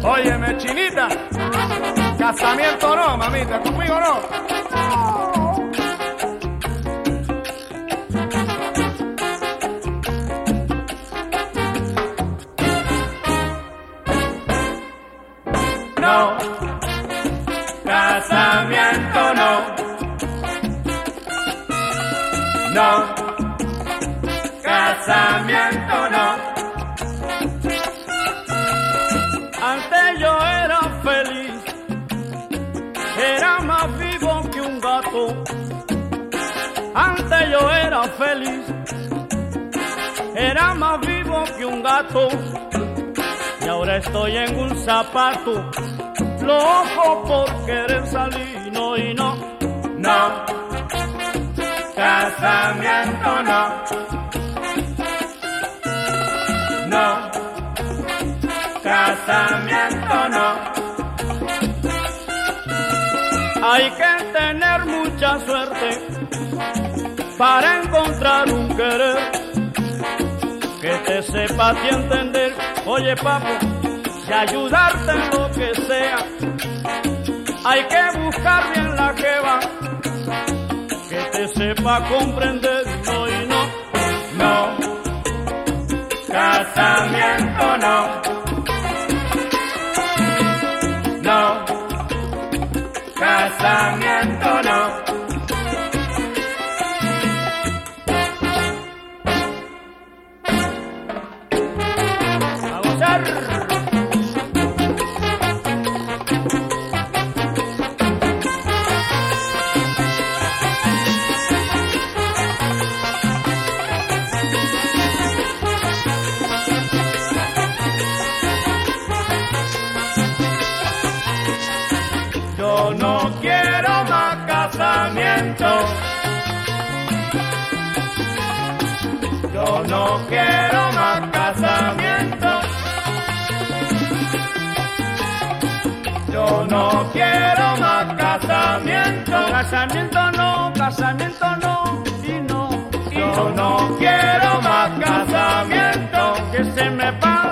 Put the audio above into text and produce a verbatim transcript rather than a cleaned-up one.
Óyeme, chinita, casamiento no, mamita, conmigo no. No, casamiento no. No, casamiento no. Antes yo era feliz, era más vivo que un gato. Antes yo era feliz, era más vivo que un gato. Y ahora estoy en un zapato, loco por querer salir, no y no, no, casamiento no, no, casamiento no. Hay que tener mucha suerte para encontrar un querer que te sepa a ti entender. Oye, papo, y ayudarte en lo que sea. Hay que buscar bien la jeva que te sepa comprender. No y no, no, casamiento no, no, casamiento no. Yo no quiero más casamiento. Yo no quiero más casamiento. Yo no quiero más casamiento. Casamiento no, casamiento no, y no, y yo no quiero más casamiento. Que se me pase